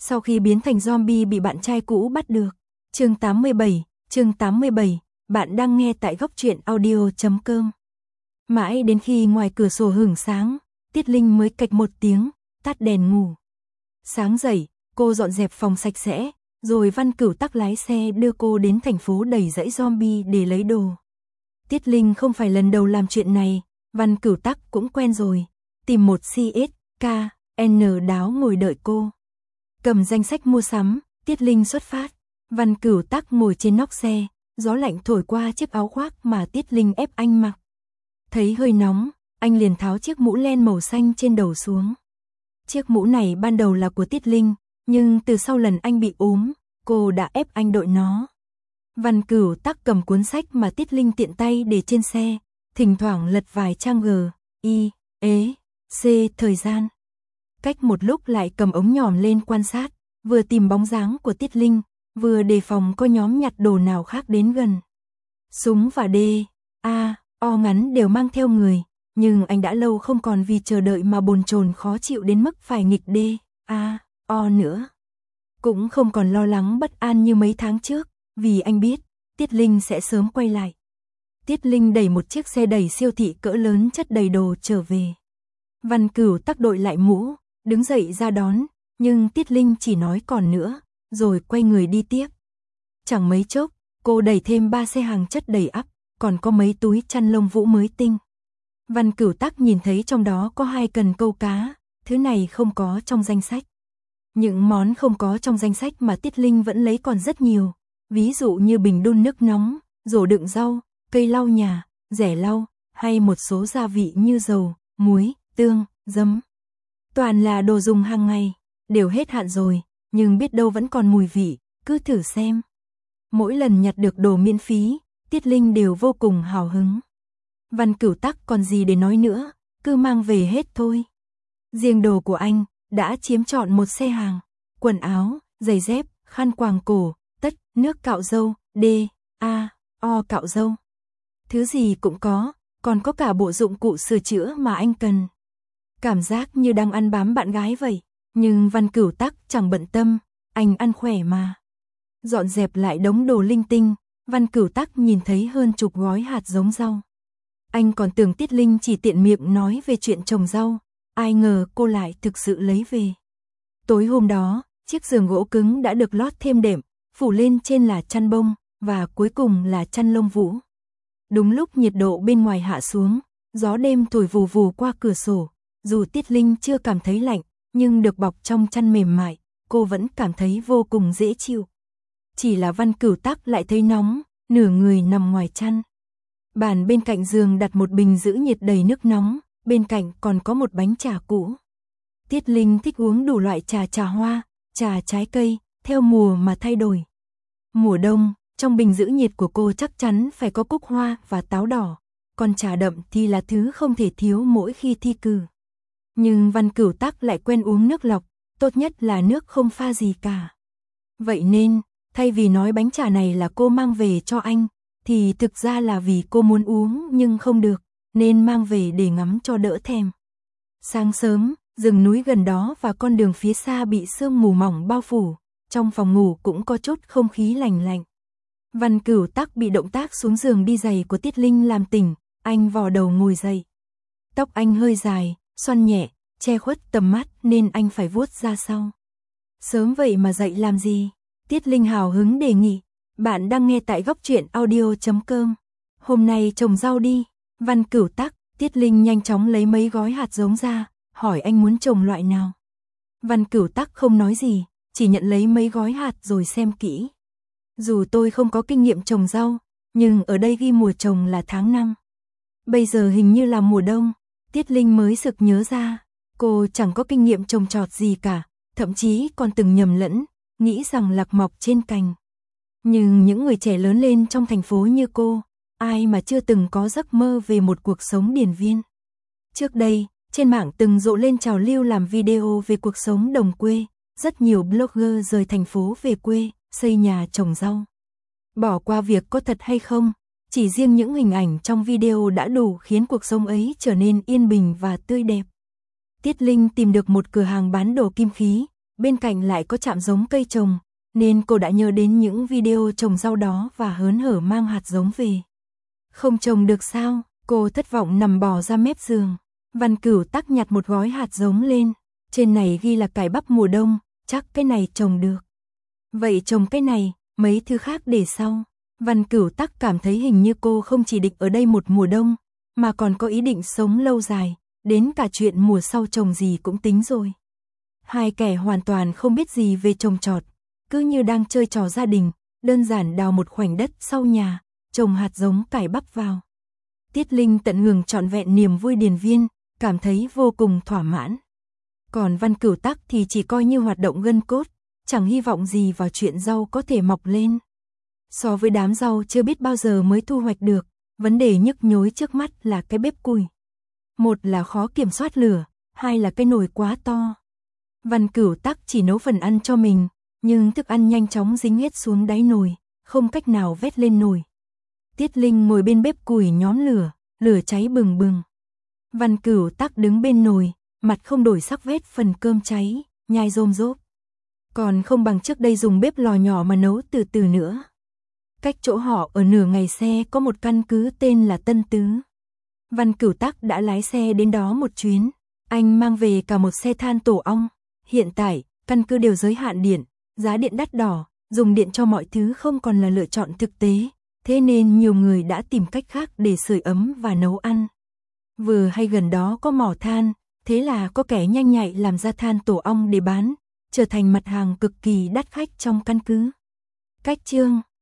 sau khi biến thành zombie bị bạn trai cũ bắt được. Chương 87, bạn đang nghe tại góc truyện audio.com. Mãi đến khi ngoài cửa sổ hửng sáng, Tiết Linh mới cạch một tiếng, tắt đèn ngủ. Sáng dậy, cô dọn dẹp phòng sạch sẽ, rồi Văn Cửu Tắc lái xe đưa cô đến thành phố đầy dãy zombie để lấy đồ. Tiết Linh không phải lần đầu làm chuyện này, Văn Cửu Tắc cũng quen rồi, tìm một CSKN đáo ngồi đợi cô. Cầm danh sách mua sắm, Tiết Linh xuất phát. Văn Cửu Tắc ngồi trên nóc xe, gió lạnh thổi qua chiếc áo khoác mà Tiết Linh ép anh mặc. Thấy hơi nóng, anh liền tháo chiếc mũ len màu xanh trên đầu xuống. Chiếc mũ này ban đầu là của Tiết Linh, nhưng từ sau lần anh bị ốm, cô đã ép anh đội nó. Văn Cửu Tắc cầm cuốn sách mà Tiết Linh tiện tay để trên xe, thỉnh thoảng lật vài trang G.I.E.C. thời gian. Cách một lúc lại cầm ống nhòm lên quan sát, vừa tìm bóng dáng của Tiết Linh, vừa đề phòng có nhóm nhặt đồ nào khác đến gần. Súng và D.A.O. ngắn đều mang theo người, nhưng anh đã lâu không còn vì chờ đợi mà bồn chồn khó chịu đến mức phải nghịch D.A.O. nữa. Cũng không còn lo lắng bất an như mấy tháng trước, vì anh biết, Tiết Linh sẽ sớm quay lại. Tiết Linh đẩy một chiếc xe đẩy siêu thị cỡ lớn chất đầy đồ trở về. Văn Cửu Tắc đội lại mũ, đứng dậy ra đón, nhưng Tiết Linh chỉ nói còn nữa, rồi quay người đi tiếp. Chẳng mấy chốc, cô đẩy thêm 3 xe hàng chất đầy ắp, còn có mấy túi chăn lông vũ mới tinh. Văn Cửu Tắc nhìn thấy trong đó có 2 cần câu cá, thứ này không có trong danh sách. Những món không có trong danh sách mà Tiết Linh vẫn lấy còn rất nhiều, ví dụ như bình đun nước nóng, rổ đựng rau, cây lau nhà, rẻ lau, hay một số gia vị như dầu, muối, tương, giấm. Toàn là đồ dùng hàng ngày, đều hết hạn rồi, nhưng biết đâu vẫn còn mùi vị, cứ thử xem. Mỗi lần nhặt được đồ miễn phí, Tiết Linh đều vô cùng hào hứng. Văn Cửu Tắc còn gì để nói nữa, cứ mang về hết thôi. Riêng đồ của anh đã chiếm trọn một xe hàng, quần áo, giày dép, khăn quàng cổ, tất, nước cạo râu, D.A.O. cạo râu. Thứ gì cũng có, còn có cả bộ dụng cụ sửa chữa mà anh cần. Cảm giác như đang ăn bám bạn gái vậy, nhưng Văn Cửu Tắc chẳng bận tâm, anh ăn khỏe mà. Dọn dẹp lại đống đồ linh tinh, Văn Cửu Tắc nhìn thấy hơn chục gói hạt giống rau. Anh còn tưởng Tiết Linh chỉ tiện miệng nói về chuyện trồng rau, ai ngờ cô lại thực sự lấy về. Tối hôm đó, chiếc giường gỗ cứng đã được lót thêm đệm, phủ lên trên là chăn bông, và cuối cùng là chăn lông vũ. Đúng lúc nhiệt độ bên ngoài hạ xuống, gió đêm thổi vù vù qua cửa sổ, dù Tiết Linh chưa cảm thấy lạnh, nhưng được bọc trong chăn mềm mại, cô vẫn cảm thấy vô cùng dễ chịu. Chỉ là Văn Cửu Tắc lại thấy nóng, nửa người nằm ngoài chăn. Bàn bên cạnh giường đặt một bình giữ nhiệt đầy nước nóng, bên cạnh còn có một bánh trà cũ. Tiết Linh thích uống đủ loại trà hoa, trà trái cây, theo mùa mà thay đổi. Mùa đông, trong bình giữ nhiệt của cô chắc chắn phải có cúc hoa và táo đỏ, còn trà đậm thì là thứ không thể thiếu mỗi khi thi cử. Nhưng Văn Cửu Tắc lại quen uống nước lọc, tốt nhất là nước không pha gì cả. Vậy nên, thay vì nói bánh trà này là cô mang về cho anh, thì thực ra là vì cô muốn uống nhưng không được, nên mang về để ngắm cho đỡ thèm. Sáng sớm, rừng núi gần đó và con đường phía xa bị sương mù mỏng bao phủ, trong phòng ngủ cũng có chút không khí lành lạnh. Văn Cửu Tắc bị động tác xuống giường đi giày của Tiết Linh làm tỉnh, anh vò đầu ngồi dậy. Tóc anh hơi dài, xoăn nhẹ, che khuất tầm mắt nên anh phải vuốt ra sau. Sớm vậy mà dậy làm gì? Tiết Linh hào hứng đề nghị. Bạn đang nghe tại góc truyện audio.com. Hôm nay trồng rau đi. Văn Cửu Tắc, Tiết Linh nhanh chóng lấy mấy gói hạt giống ra, hỏi anh muốn trồng loại nào. Văn Cửu Tắc không nói gì, chỉ nhận lấy mấy gói hạt rồi xem kỹ. Dù tôi không có kinh nghiệm trồng rau, nhưng ở đây ghi mùa trồng là tháng 5. Bây giờ hình như là mùa đông. Tiết Linh mới sực nhớ ra, cô chẳng có kinh nghiệm trồng trọt gì cả, thậm chí còn từng nhầm lẫn, nghĩ rằng lạc mọc trên cành. Nhưng những người trẻ lớn lên trong thành phố như cô, ai mà chưa từng có giấc mơ về một cuộc sống điền viên. Trước đây, trên mạng từng rộ lên trào lưu làm video về cuộc sống đồng quê, rất nhiều blogger rời thành phố về quê, xây nhà trồng rau. Bỏ qua việc có thật hay không, chỉ riêng những hình ảnh trong video đã đủ khiến cuộc sống ấy trở nên yên bình và tươi đẹp. Tiết Linh tìm được một cửa hàng bán đồ kim khí, bên cạnh lại có trạm giống cây trồng, nên cô đã nhớ đến những video trồng rau đó và hớn hở mang hạt giống về. Không trồng được sao? Cô thất vọng nằm bò ra mép giường. Văn Cửu Tắc nhặt một gói hạt giống lên. Trên này ghi là cải bắp mùa đông, chắc cái này trồng được. Vậy trồng cái này, mấy thứ khác để sau. Văn Cửu Tắc cảm thấy hình như cô không chỉ định ở đây một mùa đông, mà còn có ý định sống lâu dài, đến cả chuyện mùa sau trồng gì cũng tính rồi. Hai kẻ hoàn toàn không biết gì về trồng trọt, cứ như đang chơi trò gia đình, đơn giản đào một khoảnh đất sau nhà, trồng hạt giống cải bắp vào. Tiết Linh tận hưởng trọn vẹn niềm vui điền viên, cảm thấy vô cùng thỏa mãn. Còn Văn Cửu Tắc thì chỉ coi như hoạt động gân cốt, chẳng hy vọng gì vào chuyện rau có thể mọc lên. So với đám rau chưa biết bao giờ mới thu hoạch được, vấn đề nhức nhối trước mắt là cái bếp củi. Một là khó kiểm soát lửa, hai là cái nồi quá to. Văn Cửu Tắc chỉ nấu phần ăn cho mình, nhưng thức ăn nhanh chóng dính hết xuống đáy nồi, không cách nào vét lên nồi. Tiết Linh ngồi bên bếp củi nhóm lửa, lửa cháy bừng bừng. Văn Cửu Tắc đứng bên nồi, mặt không đổi sắc vét phần cơm cháy, nhai rôm rốp. Còn không bằng trước đây dùng bếp lò nhỏ mà nấu từ từ nữa. Cách chỗ họ ở nửa ngày xe có một căn cứ tên là Tân Tứ. Văn Cửu Tắc đã lái xe đến đó một chuyến, anh mang về cả một xe than tổ ong. Hiện tại, căn cứ đều giới hạn điện, giá điện đắt đỏ, dùng điện cho mọi thứ không còn là lựa chọn thực tế, thế nên nhiều người đã tìm cách khác để sưởi ấm và nấu ăn. Vừa hay gần đó có mỏ than, thế là có kẻ nhanh nhạy làm ra than tổ ong để bán, trở thành mặt hàng cực kỳ đắt khách trong căn cứ. Cách chương